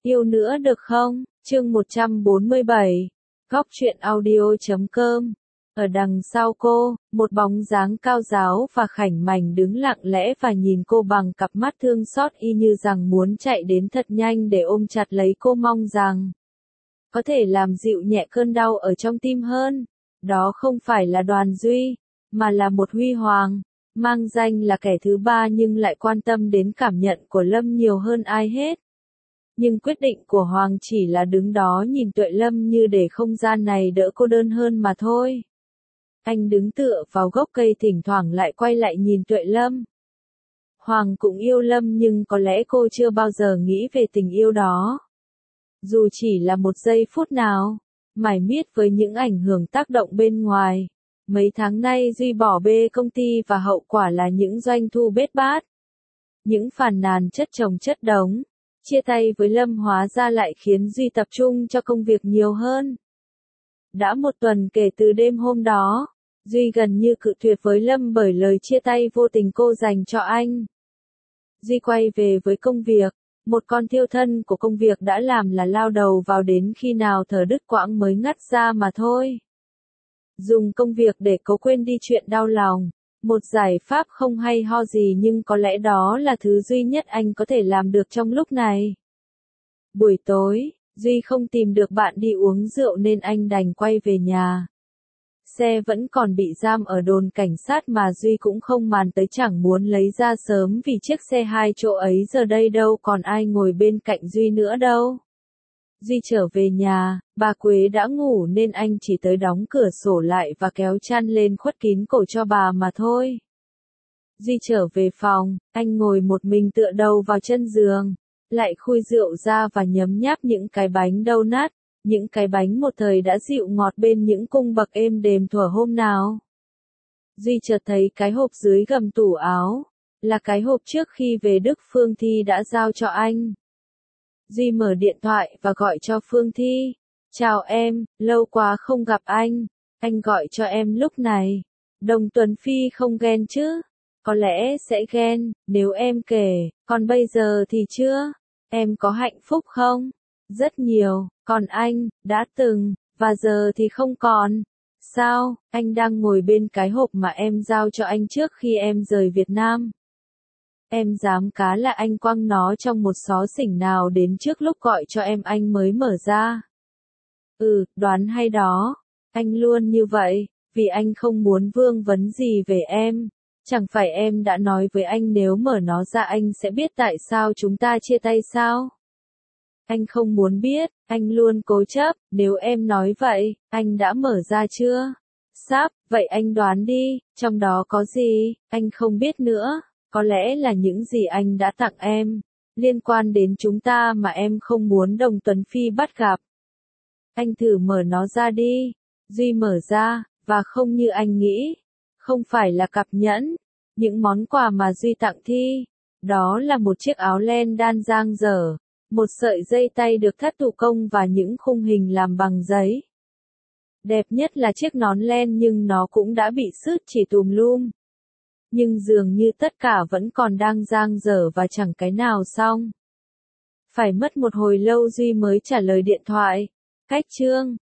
Yêu nữa được không? Chương 147. Góc truyện audio.com. Ở đằng sau cô, một bóng dáng cao ráo và khảnh mảnh đứng lặng lẽ và nhìn cô bằng cặp mắt thương xót y như rằng muốn chạy đến thật nhanh để ôm chặt lấy cô, mong rằng có thể làm dịu nhẹ cơn đau ở trong tim hơn. Đó không phải là Đoàn Duy, mà là một Huy Hoàng, mang danh là kẻ thứ ba nhưng lại quan tâm đến cảm nhận của Lâm nhiều hơn ai hết. Nhưng quyết định của Hoàng chỉ là đứng đó nhìn Tuệ Lâm như để không gian này đỡ cô đơn hơn mà thôi. Anh đứng tựa vào gốc cây thỉnh thoảng lại quay lại nhìn Tuệ Lâm. Hoàng cũng yêu Lâm nhưng có lẽ cô chưa bao giờ nghĩ về tình yêu đó. Dù chỉ là một giây phút nào, mải miết với những ảnh hưởng tác động bên ngoài. Mấy tháng nay Duy bỏ bê công ty và hậu quả là những doanh thu bết bát. Những phàn nàn chất chồng chất đống. Chia tay với Lâm hóa ra lại khiến Duy tập trung cho công việc nhiều hơn. Đã một tuần kể từ đêm hôm đó, Duy gần như cự tuyệt với Lâm bởi lời chia tay vô tình cô dành cho anh. Duy quay về với công việc, một con thiêu thân của công việc đã làm là lao đầu vào đến khi nào thở đứt quãng mới ngắt ra mà thôi. Dùng công việc để cố quên đi chuyện đau lòng. Một giải pháp không hay ho gì nhưng có lẽ đó là thứ duy nhất anh có thể làm được trong lúc này. Buổi tối, Duy không tìm được bạn đi uống rượu nên anh đành quay về nhà. Xe vẫn còn bị giam ở đồn cảnh sát mà Duy cũng không màn tới, chẳng muốn lấy ra sớm vì chiếc xe 2 chỗ ấy giờ đây đâu còn ai ngồi bên cạnh Duy nữa đâu. Duy trở về nhà, bà Quế đã ngủ nên anh chỉ tới đóng cửa sổ lại và kéo chăn lên khuất kín cổ cho bà mà thôi. Duy trở về phòng, anh ngồi một mình tựa đầu vào chân giường, lại khui rượu ra và nhấm nháp những cái bánh donut, những cái bánh một thời đã dịu ngọt bên những cung bậc êm đềm thuở hôm nào. Duy chợt thấy cái hộp dưới gầm tủ áo, là cái hộp trước khi về Đức Phương Thi đã giao cho anh. Duy mở điện thoại và gọi cho Phương Thi. Chào em, lâu quá không gặp anh gọi cho em lúc này. Đồng Tuần Phi không ghen chứ? Có lẽ sẽ ghen, nếu em kể, còn bây giờ thì chưa. Em có hạnh phúc không? Rất nhiều, còn anh, đã từng, và giờ thì không còn. Sao, anh đang ngồi bên cái hộp mà em giao cho anh trước khi em rời Việt Nam. Em dám cá là anh quăng nó trong một xó xỉnh nào đến trước lúc gọi cho em anh mới mở ra. Đoán hay đó. Anh luôn như vậy, vì anh không muốn vương vấn gì về em. Chẳng phải em đã nói với anh nếu mở nó ra anh sẽ biết tại sao chúng ta chia tay sao? Anh không muốn biết, anh luôn cố chấp, nếu em nói vậy, anh đã mở ra chưa? Sắp, vậy anh đoán đi, trong đó có gì? Anh không biết nữa. Có lẽ là những gì anh đã tặng em, liên quan đến chúng ta mà em không muốn Đồng Tuần Phi bắt gặp. Anh thử mở nó ra đi. Duy mở ra, và không như anh nghĩ. Không phải là cặp nhẫn, những món quà mà Duy tặng Thi. Đó là một chiếc áo len đan dang dở, một sợi dây tay được thắt thủ công và những khung hình làm bằng giấy. Đẹp nhất là chiếc nón len nhưng nó cũng đã bị sứt chỉ tùm lum. Nhưng dường như tất cả vẫn còn đang dang dở và chẳng cái nào xong. Phải mất một hồi lâu Duy mới trả lời điện thoại. Cách chương.